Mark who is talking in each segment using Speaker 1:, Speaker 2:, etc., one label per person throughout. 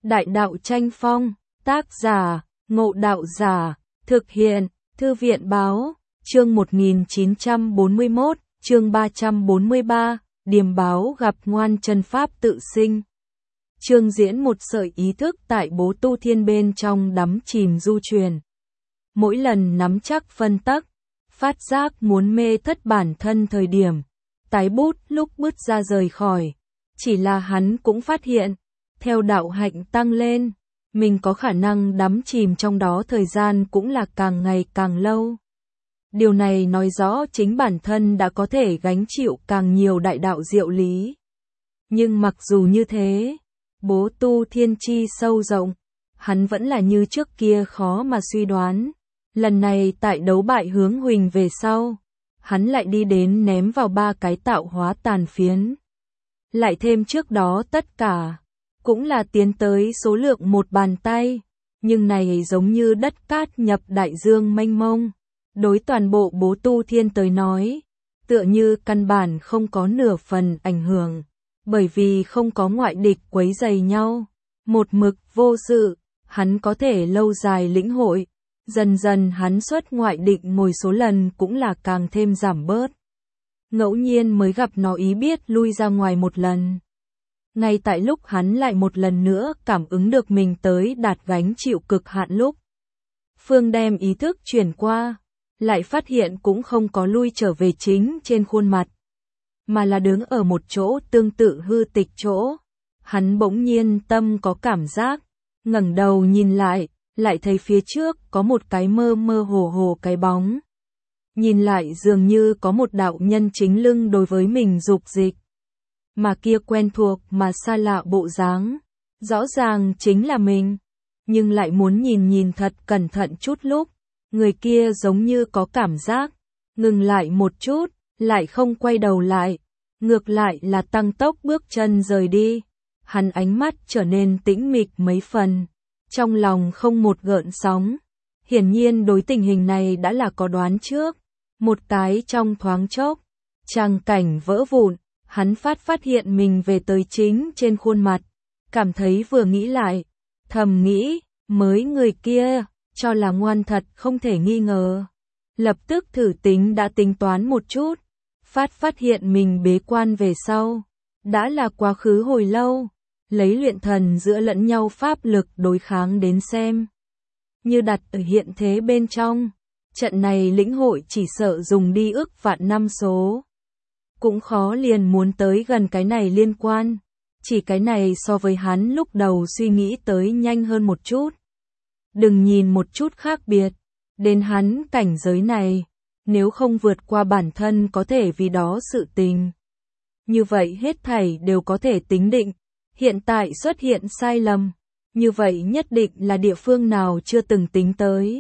Speaker 1: Đại đạo tranh phong, tác giả, Ngộ Đạo Giả, thực hiện, Thư viện Báo, chương 1941, chương 343, Điềm báo gặp ngoan chân pháp tự sinh. Chương diễn một sợi ý thức tại Bố Tu Thiên bên trong đắm chìm du truyền. Mỗi lần nắm chắc phân tắc, phát giác muốn mê thất bản thân thời điểm, tái bút lúc bứt ra rời khỏi. Chỉ là hắn cũng phát hiện, theo đạo hạnh tăng lên, mình có khả năng đắm chìm trong đó thời gian cũng là càng ngày càng lâu. Điều này nói rõ chính bản thân đã có thể gánh chịu càng nhiều đại đạo diệu lý. Nhưng mặc dù như thế, Bố Tu Thiên chi sâu rộng, hắn vẫn là như trước kia khó mà suy đoán. Lần này tại đấu bại Hướng Huỳnh về sau, hắn lại đi đến ném vào 3 cái tạo hóa tàn phiến. Lại thêm trước đó tất cả, cũng là tiến tới số lượng một bàn tay, nhưng này giống như đất cát nhập đại dương mênh mông. Đối toàn bộ Bố Tu Thiên tới nói, tựa như căn bản không có nửa phần ảnh hưởng, bởi vì không có ngoại địch quấy rầy nhau. Một mực vô sự, hắn có thể lâu dài lĩnh hội, dần dần hắn xuất ngoại địch ngồi số lần cũng là càng thêm giảm bớt. Ngẫu nhiên mới gặp nó ý biết lui ra ngoài một lần. Ngay tại lúc hắn lại một lần nữa cảm ứng được mình tới đạt gánh chịu cực hạn lúc, Phương đem ý thức chuyển qua, lại phát hiện cũng không có lui trở về chính trên khuôn mặt, mà là đứng ở một chỗ tương tự hư tịch chỗ. Hắn bỗng nhiên tâm có cảm giác, ngẩng đầu nhìn lại thấy phía trước có một cái mơ mơ hồ hồ cái bóng. Nhìn lại dường như có một đạo nhân chính lưng đối với mình dục dịch. Mà kia quen thuộc mà xa lạ bộ dáng, rõ ràng chính là mình, nhưng lại muốn nhìn thật cẩn thận chút lúc, người kia giống như có cảm giác, ngừng lại một chút, lại không quay đầu lại, ngược lại là tăng tốc bước chân rời đi. Hắn ánh mắt trở nên tĩnh mịch mấy phần, trong lòng không một gợn sóng. Hiển nhiên đối tình hình này đã là có đoán trước. Một cái trong thoáng chốc, tràng cảnh vỡ vụn, hắn phát hiện mình về tới chính trên khuôn mặt, cảm thấy vừa nghĩ lại, thầm nghĩ, mới người kia, cho là ngoan thật không thể nghi ngờ. Lập tức thử đã tính toán một chút, phát hiện mình bế quan về sau, đã là quá khứ hồi lâu, lấy luyện thần giữa lẫn nhau pháp lực đối kháng đến xem. Như đặt ở hiện thế bên trong, trận này lĩnh hội chỉ sợ dùng đi ước vạn năm số. Cũng khó liền muốn tới gần cái này liên quan, chỉ cái này so với hắn lúc đầu suy nghĩ tới nhanh hơn một chút. Đừng nhìn một chút khác biệt, đến hắn cảnh giới này, nếu không vượt qua bản thân có thể vì đó sự tình. Như vậy hết thảy đều có thể tính định, hiện tại xuất hiện sai lầm, như vậy nhất định là địa phương nào chưa từng tính tới.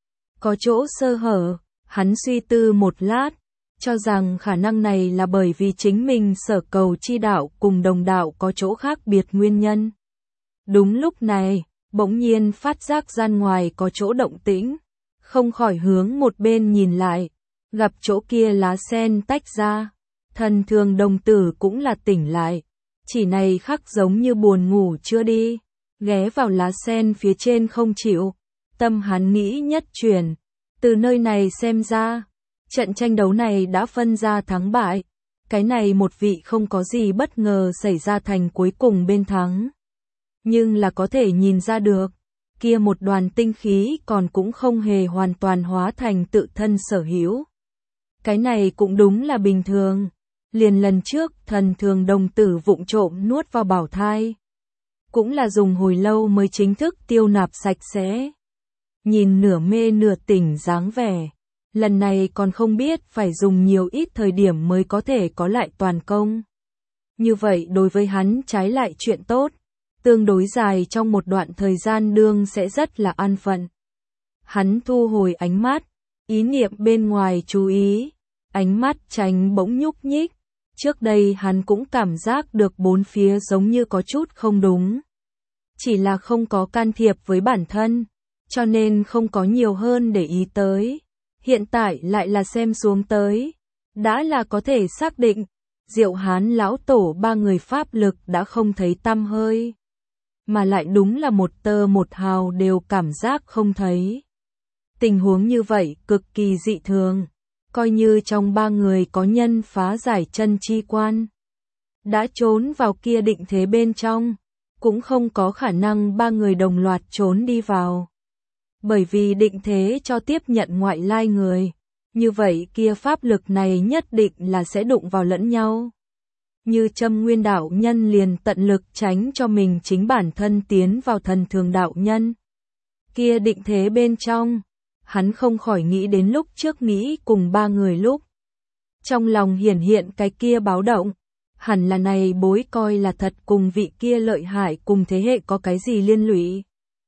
Speaker 1: Có chỗ sơ hở, hắn suy tư một lát, cho rằng khả năng này là bởi vì chính mình sở cầu chi đạo cùng đồng đạo có chỗ khác biệt nguyên nhân. Đúng lúc này, bỗng nhiên phát giác gian ngoài có chỗ động tĩnh, không khỏi hướng một bên nhìn lại, gặp chỗ kia lá sen tách ra, Thần Thường đồng tử cũng là tỉnh lại, chỉ này khắc giống như buồn ngủ chưa đi, ghé vào lá sen phía trên không chịu. Tâm hắn nghĩ nhất chuyển, từ nơi này xem ra, trận tranh đấu này đã phân ra thắng bại, cái này một vị không có gì bất ngờ xảy ra thành cuối cùng bên thắng. Nhưng là có thể nhìn ra được, kia một đoàn tinh khí còn cũng không hề hoàn toàn hóa thành tự thân sở hữu. Cái này cũng đúng là bình thường, liền lần trước Thần Thường đồng tử vụng trộm nuốt vào bảo thai, cũng là dùng hồi lâu mới chính thức tiêu nạp sạch sẽ. Nhìn nửa mê nửa tỉnh dáng vẻ, lần này còn không biết phải dùng nhiều ít thời điểm mới có thể có lại toàn công. Như vậy đối với hắn trái lại chuyện tốt, tương đối dài trong một đoạn thời gian đương sẽ rất là an phận. Hắn thu hồi ánh mắt, ý niệm bên ngoài chú ý, ánh mắt tránh bỗng nhúc nhích. Trước đây hắn cũng cảm giác được bốn phía giống như có chút không đúng. Chỉ là không có can thiệp với bản thân, cho nên không có nhiều hơn để ý tới. Hiện tại lại là xem xuống tới, đã là có thể xác định, Diệu Hán lão tổ 3 người pháp lực đã không thấy tăm hơi. mà lại đúng là một tơ một hào đều cảm giác không thấy. Tình huống như vậy cực kỳ dị thường, coi như trong ba người có nhân phá giải chân chi quan, đã trốn vào kia định thế bên trong, cũng không có khả năng ba người đồng loạt trốn đi vào. Bởi vì định thế cho tiếp nhận ngoại lai người, như vậy kia pháp lực này nhất định là sẽ đụng vào lẫn nhau. Như Châm Nguyên đạo nhân liền tận lực tránh cho mình chính bản thân tiến vào Thần Thường đạo nhân. Kia định thế bên trong, hắn không khỏi nghĩ đến lúc trước nghĩ cùng ba người lúc. Trong lòng hiển hiện cái kia báo động, hẳn là này bối coi là thật cùng vị kia lợi hại cùng thế hệ có cái gì liên lụy.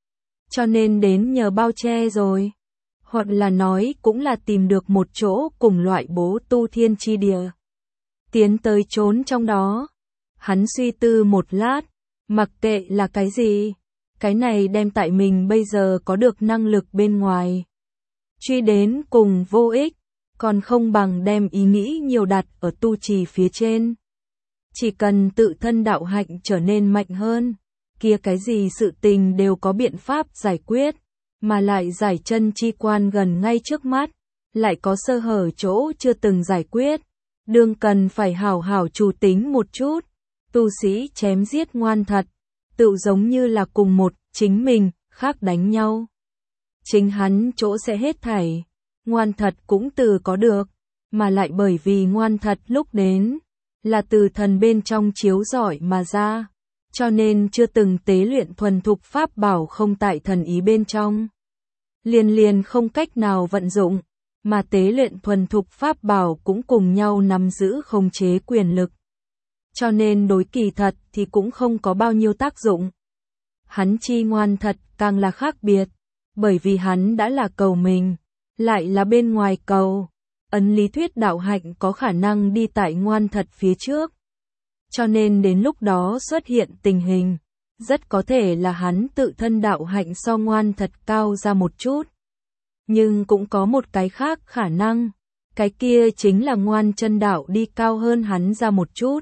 Speaker 1: Cho nên đến nhờ bao che rồi. Hoặc là nói cũng là tìm được một chỗ cùng loại bố tu thiên chi địa. Tiến tới trốn trong đó. Hắn suy tư một lát, mặc kệ là cái gì, cái này đem tại mình bây giờ có được năng lực bên ngoài. Truy đến cùng vô ích, còn không bằng đem ý nghĩ nhiều đặt ở tu trì phía trên. Chỉ cần tự thân đạo hạnh trở nên mạnh hơn, kia cái gì sự tình đều có biện pháp giải quyết, mà lại giải chân chi quan gần ngay trước mắt, lại có sơ hở chỗ chưa từng giải quyết, đương cần phải hảo hảo chủ tính một chút. Tu sĩ chém giết ngoan thật, tự giống như là cùng một chính mình khác đánh nhau. Chính hắn chỗ sẽ hết thảy, ngoan thật cũng từ có được, mà lại bởi vì ngoan thật lúc đến là từ thần bên trong chiếu rọi mà ra, cho nên chưa từng tế luyện thuần thục pháp bảo không tại thần ý bên trong. Liền không cách nào vận dụng, mà tế luyện thuần thục pháp bảo cũng cùng nhau nắm giữ khống chế quyền lực. Cho nên đối kỳ thật thì cũng không có bao nhiêu tác dụng. Hắn chi ngoan thật càng là khác biệt, bởi vì hắn đã là cầu mình, lại là bên ngoài cầu. Ấn lý thuyết đạo hạnh có khả năng đi tại ngoan thật phía trước. Cho nên đến lúc đó xuất hiện tình hình, rất có thể là hắn tự thân đạo hạnh so ngoan thật cao ra một chút. Nhưng cũng có một cái khác khả năng, cái kia chính là ngoan chân đạo đi cao hơn hắn ra một chút.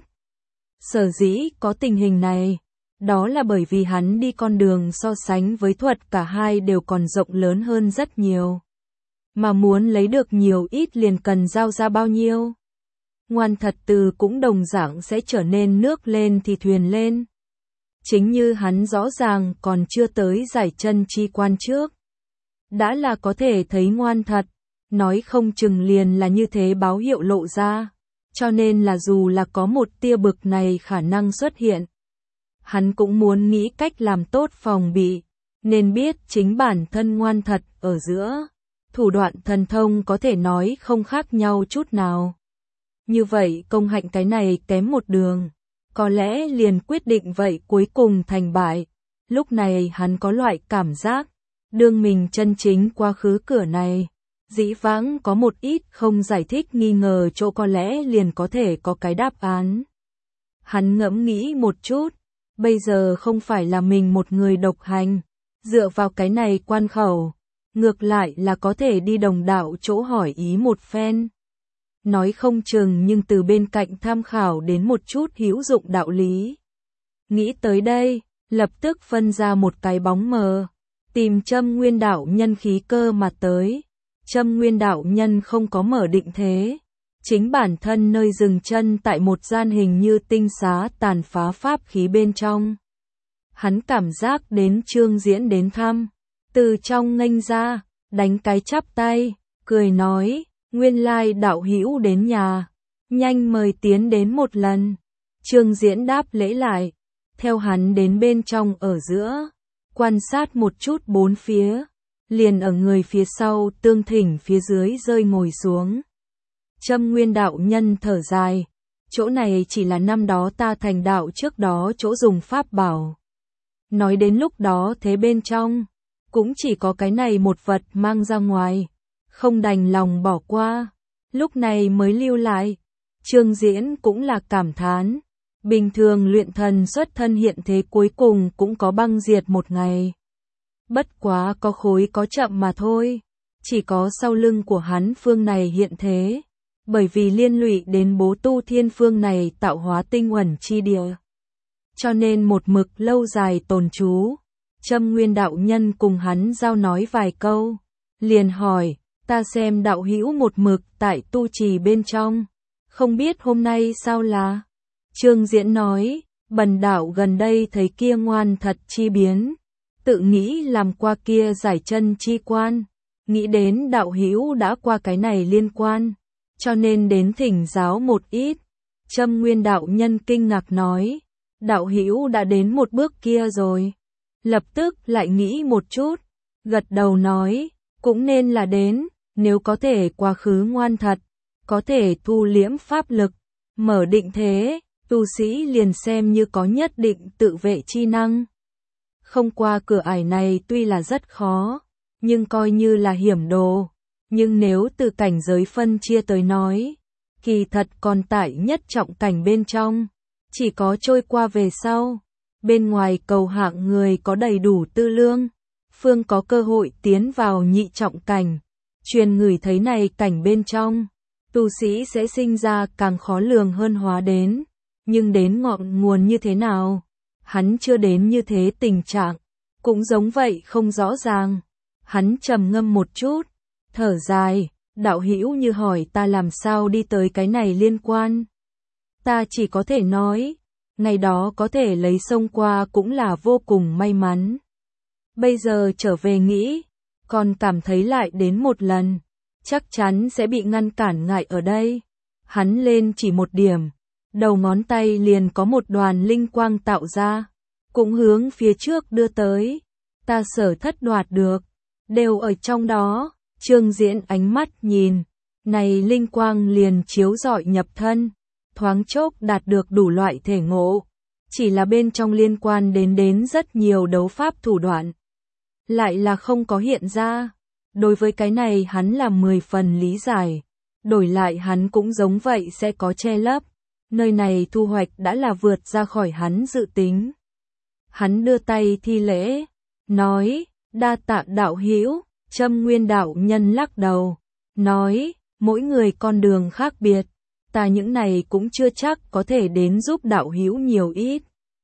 Speaker 1: Sở dĩ có tình hình này, đó là bởi vì hắn đi con đường so sánh với thuật cả hai đều còn rộng lớn hơn rất nhiều. Mà muốn lấy được nhiều ít liền cần giao ra bao nhiêu. Ngoan thật từ cũng đồng dạng sẽ trở nên nước lên thì thuyền lên. Chính như hắn rõ ràng còn chưa tới giải chân chi quan trước. Đã là có thể thấy ngoan thật, nói không chừng liền là như thế báo hiệu lộ ra. Cho nên là dù là có một tia bực này khả năng xuất hiện, hắn cũng muốn nghĩ cách làm tốt phòng bị, nên biết chính bản thân ngoan thật ở giữa. Thủ đoạn thần thông có thể nói không khác nhau chút nào. Như vậy công hạnh cái này kém một đường, có lẽ liền quyết định vậy cuối cùng thành bại. Lúc này hắn có loại cảm giác, đương mình chân chính qua khứ cửa này, dĩ vãng có một ít không giải thích nghi ngờ chỗ có lẽ liền có thể có cái đáp án. Hắn ngẫm nghĩ một chút, bây giờ không phải là mình một người độc hành, dựa vào cái này quan khẩu. Ngược lại là có thể đi đồng đạo chỗ hỏi ý một phen. Nói không chừng nhưng từ bên cạnh tham khảo đến một chút hữu dụng đạo lý. Nghĩ tới đây, lập tức phân ra một cái bóng mờ, tìm Châm Nguyên đạo nhân khí cơ mà tới. Châm Nguyên đạo nhân không có mở định thế, chính bản thân nơi dừng chân tại một gian hình như tinh xá tàn phá pháp khí bên trong. Hắn cảm giác đến Trương Diễn đến thăm. Từ trong nghênh ra, đánh cái chắp tay, cười nói, nguyên lai đạo hữu đến nhà, nhanh mời tiến đến một lần. Trương Diễn đáp lễ lại, theo hắn đến bên trong ở giữa, quan sát một chút bốn phía, liền ở người phía sau tương thỉnh phía dưới rơi ngồi xuống. Châm Nguyên đạo nhân thở dài, chỗ này chỉ là năm đó ta thành đạo trước đó chỗ dùng pháp bảo. Nói đến lúc đó thế bên trong, cũng chỉ có cái này một vật mang ra ngoài, không đành lòng bỏ qua, lúc này mới lưu lại. Trương Diễn cũng là cảm thán, bình thường luyện thần xuất thân hiện thế cuối cùng cũng có băng diệt một ngày. Bất quá có khối có chậm mà thôi, chỉ có sau lưng của hắn phương này hiện thế, bởi vì liên lụy đến bố tu thiên phương này tạo hóa tinh uẩn chi địa. cho nên một mực lâu dài tồn trú. Châm Nguyên đạo nhân cùng hắn giao nói vài câu, liền hỏi, ta xem đạo hữu một mực tại tu trì bên trong, không biết hôm nay sao là? Trương Diễn nói, bần đạo gần đây thấy kia ngoan thật chi biến, tự nghĩ làm qua kia giải chân chi quan, nghĩ đến đạo hữu đã qua cái này liên quan, cho nên đến thỉnh giáo một ít. Châm Nguyên đạo nhân kinh ngạc nói, đạo hữu đã đến một bước kia rồi. Lập tức lại nghĩ một chút, gật đầu nói, cũng nên là đến, nếu có thể quá khứ ngoan thật, có thể thu liễm pháp lực, mở định thế, tu sĩ liền xem như có nhất định tự vệ chi năng. Không qua cửa ải này tuy là rất khó, nhưng coi như là hiểm đồ, nhưng nếu từ cảnh giới phân chia tới nói, kỳ thật còn tại nhất trọng cảnh bên trong, chỉ có trôi qua về sau. Bên ngoài cầu hạng người có đầy đủ tư lương, phương có cơ hội tiến vào nhị trọng cảnh, truyền ngửi thấy này cảnh bên trong, tu sĩ sẽ sinh ra càng khó lường hơn hóa đến, nhưng đến ngọn nguồn như thế nào, hắn chưa đến như thế tình trạng, cũng giống vậy không rõ ràng. Hắn trầm ngâm một chút, thở dài, đạo hữu như hỏi ta làm sao đi tới cái này liên quan. Ta chỉ có thể nói, ngày đó có thể lấy sông qua cũng là vô cùng may mắn. Bây giờ trở về nghĩ, còn cảm thấy lại đến một lần, chắc chắn sẽ bị ngăn cản ngại ở đây. Hắn lên chỉ một điểm, đầu ngón tay liền có một đoàn linh quang tạo ra, cũng hướng phía trước đưa tới. Ta sở thất đoạt được, đều ở trong đó. Trương Diễn ánh mắt nhìn, này linh quang liền chiếu rọi nhập thân, thoáng chốc đạt được đủ loại thể ngộ, chỉ là bên trong liên quan đến rất nhiều đấu pháp thủ đoạn, lại là không có hiện ra. Đối với cái này hắn là 10 phần lý giải, đổi lại hắn cũng giống vậy sẽ có che lấp, nơi này thu hoạch đã là vượt ra khỏi hắn dự tính. Hắn đưa tay thi lễ, nói, đa tạ đạo hữu. Châm Nguyên đạo nhân lắc đầu, nói, mỗi người con đường khác biệt, ta những này cũng chưa chắc có thể đến giúp đạo hữu nhiều ít.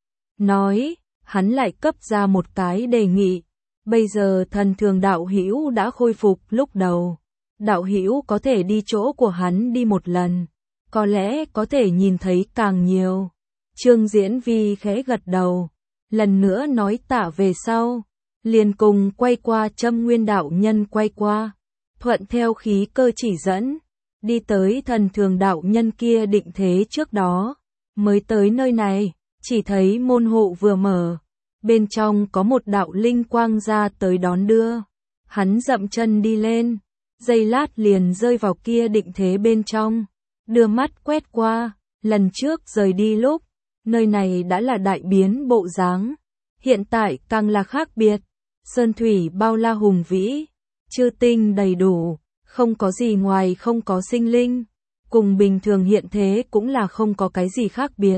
Speaker 1: Nói, hắn lại cấp ra một cái đề nghị, bây giờ thần thường đạo hữu đã khôi phục lúc đầu, đạo hữu có thể đi chỗ của hắn đi một lần, có lẽ có thể nhìn thấy càng nhiều. Trương Diễn Vi khẽ gật đầu, lần nữa nói tạ về sau, liền cùng quay qua Châm Nguyên đạo nhân quay qua, thuận theo khí cơ chỉ dẫn, đi tới thần thường đạo nhân kia định thế trước đó, mới tới nơi này, chỉ thấy môn hộ vừa mở, bên trong có một đạo linh quang ra tới đón đưa, hắn dậm chân đi lên, giây lát liền rơi vào kia định thế bên trong, đưa mắt quét qua, lần trước rời đi lúc, nơi này đã là đại biến bộ dáng, hiện tại càng là khác biệt. Sơn thủy bao la hùng vĩ, chư tinh đầy đủ, không có gì ngoài không có sinh linh, cùng bình thường hiện thế cũng là không có cái gì khác biệt.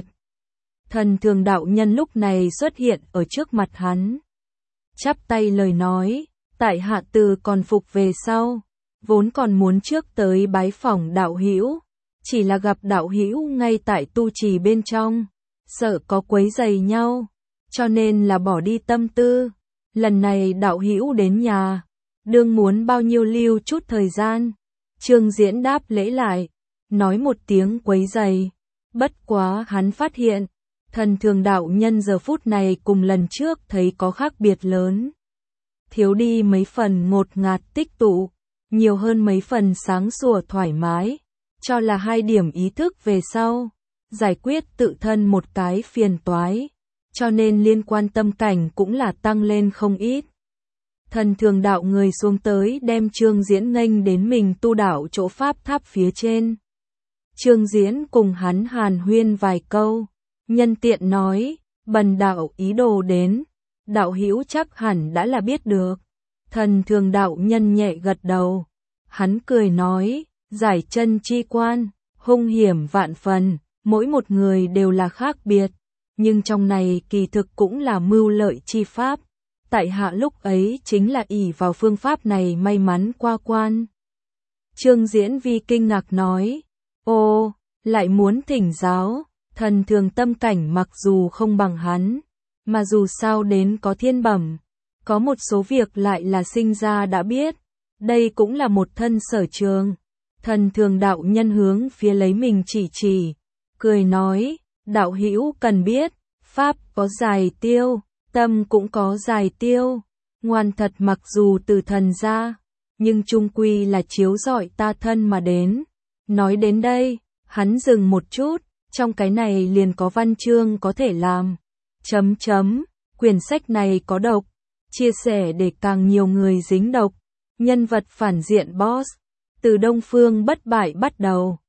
Speaker 1: Thần thường đạo nhân lúc này xuất hiện ở trước mặt hắn, chắp tay lời nói, tại hạ từ còn phục về sau, vốn còn muốn trước tới bái phỏng đạo hữu, chỉ là gặp đạo hữu ngay tại tu trì bên trong, sợ có quấy rầy nhau, cho nên là bỏ đi tâm tư. Lần này đạo hữu đến nhà, đương muốn bao nhiêu lưu chút thời gian. Trương Diễn đáp lễ lại, nói một tiếng quấy rầy. Bất quá hắn phát hiện, thần thường đạo nhân giờ phút này cùng lần trước thấy có khác biệt lớn. Thiếu đi mấy phần ngột ngạt tích tụ, nhiều hơn mấy phần sáng sủa thoải mái, cho là 2 điểm ý thức về sau, giải quyết tự thân một cái phiền toái. Cho nên liên quan tâm cảnh cũng là tăng lên không ít. Thần thường đạo người xuống tới đem Trương Diễn nghênh đến mình tu đạo chỗ pháp tháp phía trên. Trương Diễn cùng hắn hàn huyên vài câu, nhân tiện nói, bần đạo ý đồ đến, đạo hữu chắc hẳn đã là biết được. Thần thường đạo nhân nhẹ gật đầu, hắn cười nói, giải chân chi quan, hung hiểm vạn phần, mỗi một người đều là khác biệt. Nhưng trong này kỳ thực cũng là mưu lợi chi pháp, tại hạ lúc ấy chính là ỷ vào phương pháp này may mắn qua quan. Trương Diễn Vi kinh ngạc nói, ô, lại muốn thỉnh giáo, Thần thường tâm cảnh mặc dù không bằng hắn, mà dù sao đến có thiên bẩm, có một số việc lại là sinh ra đã biết, đây cũng là một thân sở trường. Thần thường đạo nhân hướng phía lấy mình chỉ, cười nói, đạo hữu cần biết, pháp có dài tiêu, tâm cũng có dài tiêu, ngoan thật mặc dù từ thần ra, nhưng chung quy là chiếu rọi ta thân mà đến. Nói đến đây, hắn dừng một chút, trong cái này liền có văn chương có thể làm. Quyển sách này có độc, chia sẻ để càng nhiều người dính độc. Nhân vật phản diện boss, từ Đông Phương bất bại bắt đầu.